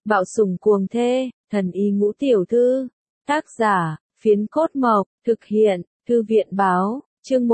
Bạo sủng cuồng thê, thần y ngũ tiểu thư. Tác giả, Phiến Cốt Mộc, thực hiện, Thư viện báo, chương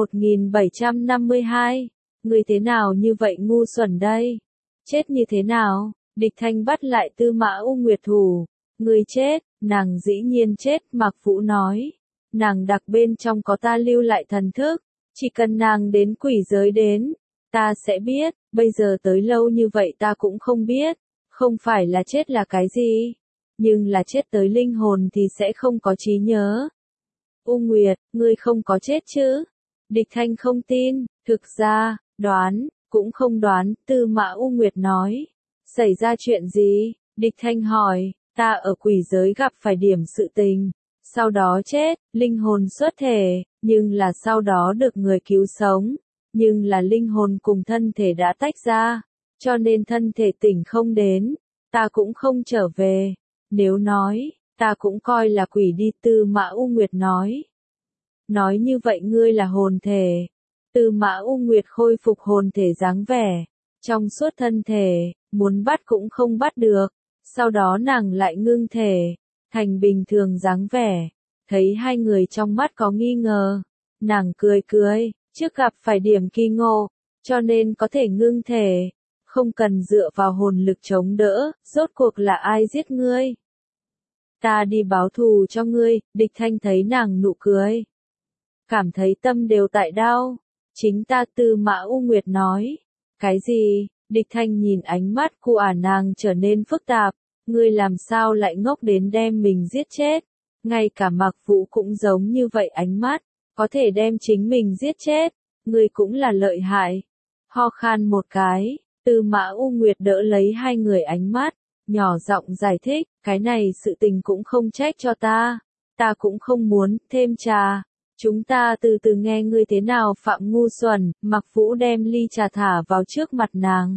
1752. Người thế nào như vậy ngu xuẩn đây? Chết như thế nào? Địch Thanh bắt lại Tư Mã U Nguyệt thủ. Người chết, nàng dĩ nhiên chết, Mạc Vũ nói. Nàng đặc bên trong có ta lưu lại thần thức, chỉ cần nàng đến quỷ giới đến, ta sẽ biết, bây giờ tới lâu như vậy ta cũng không biết, không phải là chết là cái gì, nhưng là chết tới linh hồn thì sẽ không có trí nhớ. U Nguyệt, ngươi không có chết chứ? Địch Thanh không tin, thực ra, đoán, cũng không đoán, Tư Mã U Nguyệt nói. Xảy ra chuyện gì? Địch Thanh hỏi, ta ở quỷ giới gặp phải điểm sự tình, sau đó chết, linh hồn xuất thể, nhưng là sau đó được người cứu sống, nhưng là linh hồn cùng thân thể đã tách ra, cho nên thân thể tỉnh không đến, ta cũng không trở về, nếu nói, ta cũng coi là quỷ đi, Tư Mã U Nguyệt nói. Nói như vậy ngươi là hồn thể. Tư Mã U Nguyệt khôi phục hồn thể dáng vẻ, trong suốt thân thể, muốn bắt cũng không bắt được, sau đó nàng lại ngưng thể, thành bình thường dáng vẻ, thấy hai người trong mắt có nghi ngờ, nàng cười cười, trước gặp phải điểm kỳ ngộ, cho nên có thể ngưng thể, không cần dựa vào hồn lực chống đỡ, rốt cuộc là ai giết ngươi? Ta đi báo thù cho ngươi, Địch Thanh thấy nàng nụ cười, cảm thấy tâm đều tại đau, chính ta, Tư Mã U Nguyệt nói. Cái gì? Địch Thanh nhìn ánh mắt của nàng trở nên phức tạp, ngươi làm sao lại ngốc đến đem mình giết chết? Ngay cả Mạc Vũ cũng giống như vậy, ánh mắt, có thể đem chính mình giết chết, ngươi cũng là lợi hại. Ho khan một cái, Tư Mã U Nguyệt đỡ lấy hai người ánh mắt, nhỏ giọng giải thích, cái này sự tình cũng không trách cho ta cũng không muốn thêm trà. Chúng ta từ từ nghe ngươi thế nào phạm ngu xuẩn. Mạc Vũ đem ly trà thả vào trước mặt nàng.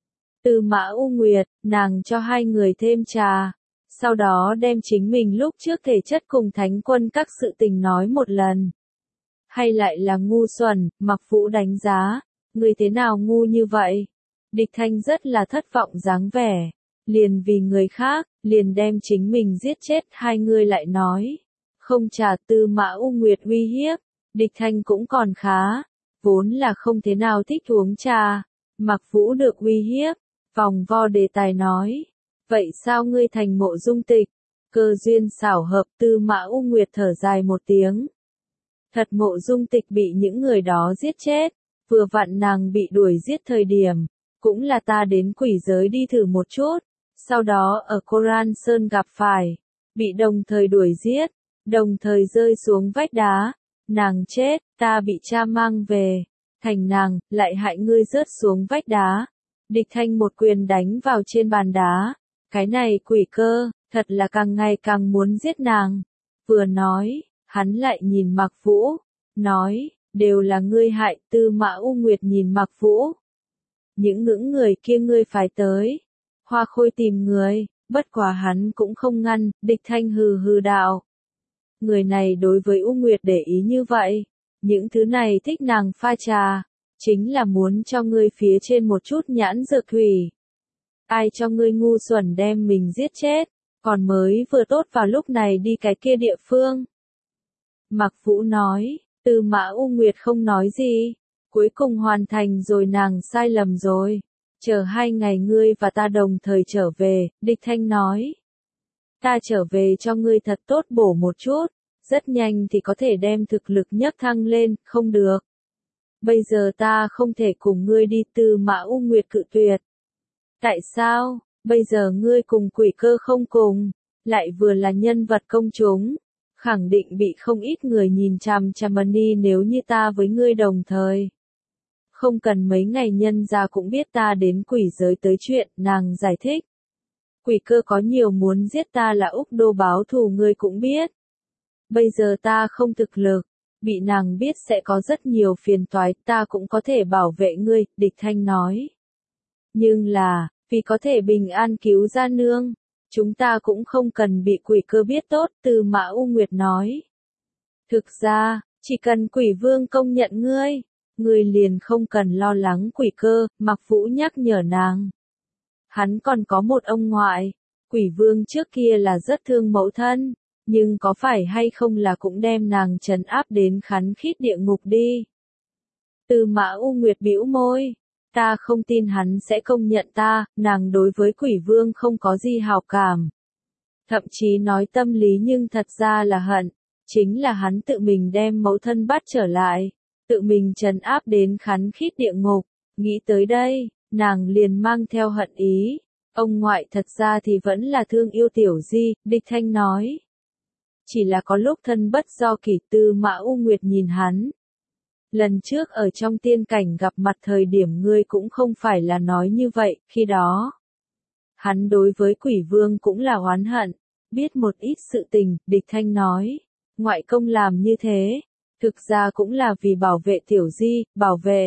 Tư Mã U Nguyệt, nàng cho hai người thêm trà, sau đó đem chính mình lúc trước thể chất cùng thánh quân các sự tình nói một lần. Hay lại là ngu xuẩn? Mạc Vũ đánh giá, ngươi thế nào ngu như vậy? Địch Thanh rất là thất vọng dáng vẻ, liền vì người khác, liền đem chính mình giết chết, hai người lại nói. Không trả. Tư Mã U Nguyệt uy hiếp, Địch Thanh cũng còn khá, vốn là không thế nào thích uống trà, Mạc Vũ được uy hiếp, vòng vo đề tài nói, vậy sao ngươi thành Mộ Dung Tịch? Cơ duyên xảo hợp. Tư Mã U Nguyệt thở dài một tiếng. Thật, Mộ Dung Tịch bị những người đó giết chết, vừa vặn nàng bị đuổi giết thời điểm, cũng là ta đến quỷ giới đi thử một chút, sau đó ở Koran Sơn gặp phải, bị đồng thời đuổi giết, đồng thời rơi xuống vách đá, nàng chết, ta bị cha mang về, thành nàng, lại hại ngươi rớt xuống vách đá. Địch Thanh một quyền đánh vào trên bàn đá, cái này quỷ cơ, thật là càng ngày càng muốn giết nàng. Vừa nói, hắn lại nhìn Mạc Vũ, nói, đều là ngươi hại. Tư Mã U Nguyệt nhìn Mạc Vũ. Những người kia ngươi phải tới. Hoa Khôi tìm người, bất quá hắn cũng không ngăn, Địch Thanh hừ hừ đạo. Người này đối với U Nguyệt để ý như vậy, những thứ này thích nàng pha trà, chính là muốn cho ngươi phía trên một chút nhãn dược thủy. Ai cho ngươi ngu xuẩn đem mình giết chết, còn mới vừa tốt vào lúc này đi cái kia địa phương. Mạc Vũ nói, Tư Mã U Nguyệt không nói gì, cuối cùng hoàn thành rồi, nàng sai lầm rồi. Chờ 2 ngày ngươi và ta đồng thời trở về, Địch Thanh nói. Ta trở về cho ngươi thật tốt bổ một chút, rất nhanh thì có thể đem thực lực nhấc thăng lên, không được. Bây giờ ta không thể cùng ngươi đi. Tư Mã U Nguyệt cự tuyệt. Tại sao? Bây giờ ngươi cùng quỷ cơ không cùng, lại vừa là nhân vật công chúng, khẳng định bị không ít người nhìn chằm chằm đi, nếu như ta với ngươi đồng thời. Không cần mấy ngày nhân gia cũng biết ta đến quỷ giới tới chuyện, nàng giải thích. Quỷ cơ có nhiều muốn giết ta là Úc Đô báo thù ngươi cũng biết. Bây giờ ta không thực lực, bị nàng biết sẽ có rất nhiều phiền toái, ta cũng có thể bảo vệ ngươi, Địch Thanh nói. Nhưng là, vì có thể bình an cứu gia nương, chúng ta cũng không cần bị quỷ cơ biết tốt. Tư Mã U Nguyệt nói. Thực ra, chỉ cần quỷ vương công nhận ngươi liền không cần lo lắng quỷ cơ, Mạc Vũ nhắc nhở nàng. Hắn còn có một ông ngoại, Quỷ vương trước kia là rất thương mẫu thân, nhưng có phải hay không là cũng đem nàng trấn áp đến khán khít địa ngục đi. Tư Mã U Nguyệt bĩu môi, ta không tin hắn sẽ công nhận ta, nàng đối với quỷ vương không có gì hảo cảm. Thậm chí nói tâm lý nhưng thật ra là hận, chính là hắn tự mình đem mẫu thân bắt trở lại, tự mình trấn áp đến khán khít địa ngục, nghĩ tới đây, nàng liền mang theo hận ý. Ông ngoại thật ra thì vẫn là thương yêu Tiểu Di, Địch Thanh nói. Chỉ là có lúc thân bất do kỷ. Tư Mã U Nguyệt nhìn hắn. Lần trước ở trong tiên cảnh gặp mặt thời điểm ngươi cũng không phải là nói như vậy, khi đó. Hắn đối với quỷ vương cũng là oán hận, biết một ít sự tình, Địch Thanh nói. Ngoại công làm như thế, thực ra cũng là vì bảo vệ Tiểu Di, bảo vệ.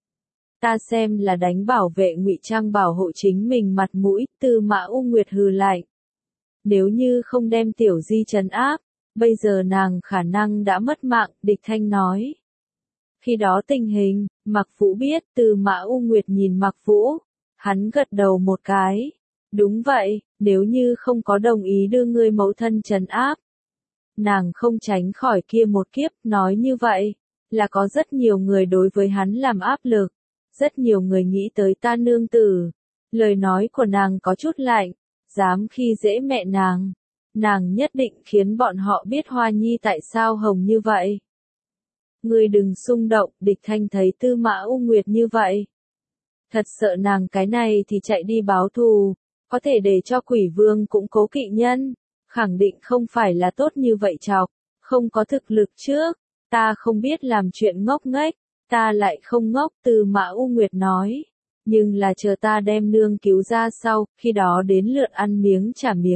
Ta xem là đánh bảo vệ ngụy trang bảo hộ chính mình mặt mũi. Tư Mã U Nguyệt hừ lạnh. Nếu như không đem Tiểu Di trấn áp, bây giờ nàng khả năng đã mất mạng, Địch Thanh nói. Khi đó tình hình, Mạc Vũ biết. Tư Mã U Nguyệt nhìn Mạc Vũ, hắn gật đầu một cái. Đúng vậy, nếu như không có đồng ý đưa ngươi mẫu thân trấn áp, nàng không tránh khỏi kia một kiếp. Nói như vậy, là có rất nhiều người đối với hắn làm áp lực. Rất nhiều người nghĩ tới ta nương tử. Lời nói của nàng có chút lạnh, dám khi dễ mẹ nàng. Nàng nhất định khiến bọn họ biết Hoa Nhi tại sao hồng như vậy. Ngươi đừng xung động. Địch Thanh thấy Tư Mã U Nguyệt như vậy. Thật sợ nàng cái này thì chạy đi báo thù, có thể để cho quỷ vương cũng cố kỵ nhân. Khẳng định không phải là tốt như vậy chọc, không có thực lực trước. Ta không biết làm chuyện ngốc nghếch. Ta lại không ngốc. Tư Mã U Nguyệt nói. Nhưng là chờ ta đem nương cứu ra sau, khi đó đến lượt ăn miếng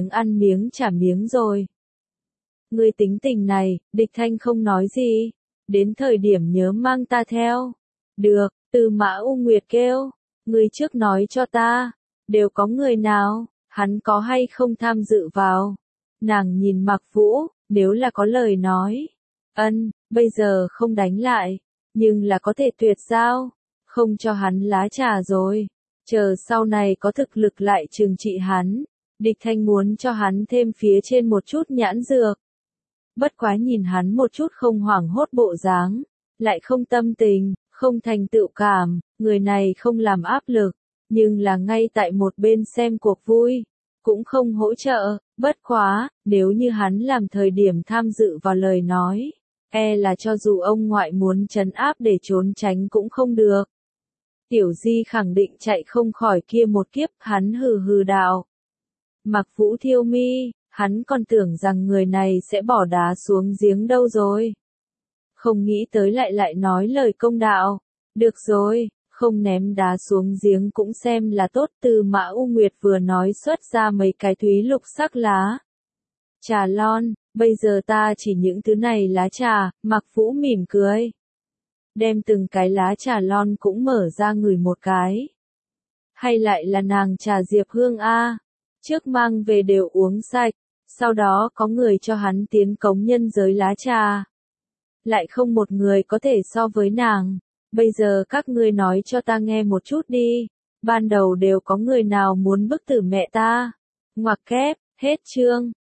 trả miếng rồi. Ngươi tính tình này, Địch Thanh không nói gì. Đến thời điểm nhớ mang ta theo. Được, Tư Mã U Nguyệt kêu. Ngươi trước nói cho ta, đều có người nào, hắn có hay không tham dự vào. Nàng nhìn Mạc Vũ, nếu là có lời nói. Bây giờ không đánh lại. Nhưng là có thể tuyệt giao, không cho hắn lá trà rồi. Chờ sau này có thực lực lại trừng trị hắn. Địch Thanh muốn cho hắn thêm phía trên một chút nhãn dược. Bất quá nhìn hắn một chút không hoảng hốt bộ dáng, lại không tâm tình, không thành tựu cảm, người này không làm áp lực, nhưng là ngay tại một bên xem cuộc vui, cũng không hỗ trợ. Bất quá, nếu như hắn làm thời điểm tham dự vào lời nói, là cho dù ông ngoại muốn trấn áp để trốn tránh cũng không được. Tiểu Di khẳng định chạy không khỏi kia một kiếp. Hắn hừ hừ đạo. Mạc Vũ thiêu mi, hắn còn tưởng rằng người này sẽ bỏ đá xuống giếng đâu rồi. Không nghĩ tới lại nói lời công đạo. Được rồi, không ném đá xuống giếng cũng xem là tốt. Tư Mã U Nguyệt vừa nói xuất ra mấy cái thúy lục sắc lá trà lon. Bây giờ ta chỉ những thứ này lá trà. Mạc Vũ mỉm cười, đem từng cái lá trà lon cũng mở ra ngửi một cái. Hay lại là nàng trà diệp hương a? Trước mang về đều uống sạch, sau đó có người cho hắn tiến cống nhân giới lá trà. Lại không một người có thể so với nàng. Bây giờ các ngươi nói cho ta nghe một chút đi. Ban đầu đều có người nào muốn bức tử mẹ ta? Ngoặc kép, hết chương.